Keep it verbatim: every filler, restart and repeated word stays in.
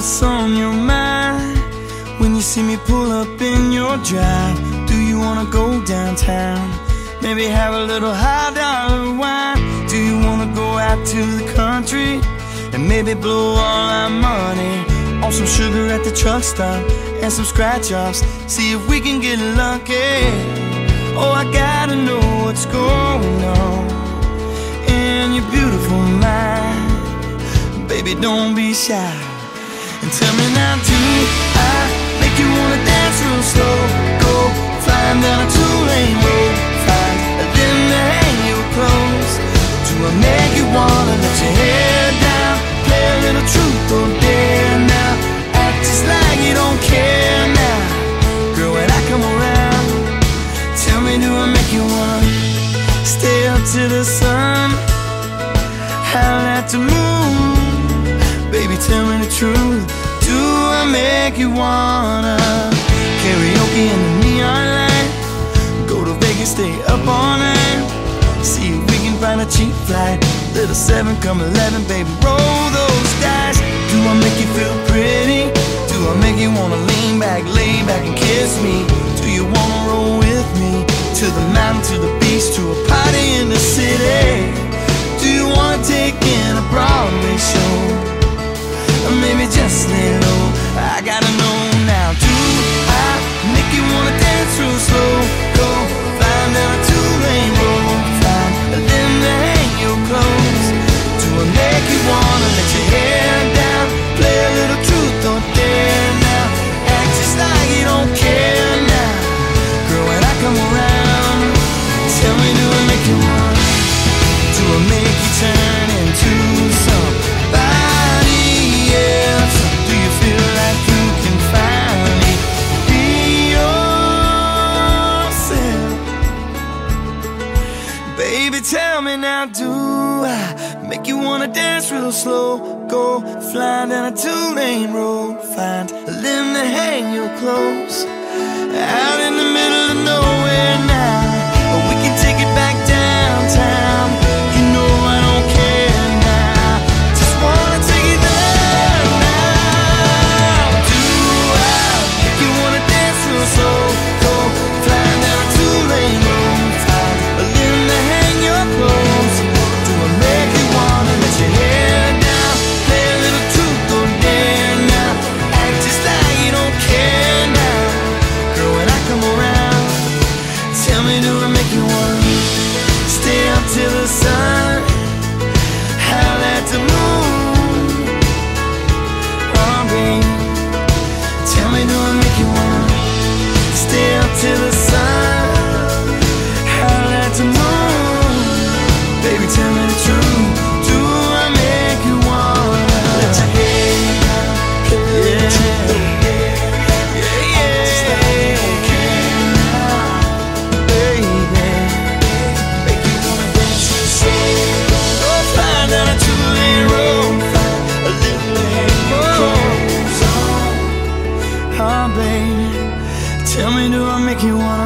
what's on your mind when you see me pull up in your drive. Do you wanna go downtown? Maybe have a little high dollar wine. Do you wanna go out to the country and maybe blow all our money on some sugar at the truck stop and some scratch offs? See if we can get lucky. Oh, I gotta know what's going on in your beautiful mind. Baby, don't be shy and tell me now, do I make you wanna dance real slow? Go flying down a two-lane road, find a limb to hang your clothes. Do I make you wanna let your hair down, play a little truth or dare now, act just like you don't care now? Girl, when I come around, tell me, do I make you wanna stay up to the sun, howl at the moon? Baby, tell me the truth, do I make you wanna karaoke in the neon light, go to Vegas, stay up all night, see if we can find a cheap flight, little seven come eleven, baby, roll those dice. Do I make you feel pretty? Do I make you wanna lean back, lay back and kiss me? Do you wanna roll with me to the mountain, to the beach, to a party in the city? Do you wanna take in a Broadway show? Or maybe just lay low, I gotta know now. Do I make you wanna dance real slow? Go flying down a two-lane road, find a limb to hang your clothes. Do I make you wanna let your hair down, play a little truth or dare now, act just like you don't care now? Girl, when I come around, tell me, do I make you wanna, do I make you turn into somebody else? Do you feel like you can finally be yourself? Baby, tell me now, do I make you wanna dance real slow? Go flying down a two-lane road, find a limb to hang your clothes, out in the middle of nowhere now, or we can take it back downtown. You know I don't care now, just wanna take it there now. Do I make you wanna dance real slow? Go flying down a two-lane road, find a limb to hang your clothes. Do I make you wanna let your hair down, play a little truth or dare now, act just like you don't care now? Girl, when I come around, tell me, do I make you wanna stay up till the sun, howl at the moon? Oh, babe, tell me, do I make you wanna stay up till the sun, howl at the moon? Baby, tell me the truth, do I make you wanna let your hair down, play a little truth or dare, yeah, yeah, just like you don't care now, baby, make you wanna dance real slow. Go flying down a two-lane road, find a little hang your clothes on. Oh, baby, tell me, do I make you wanna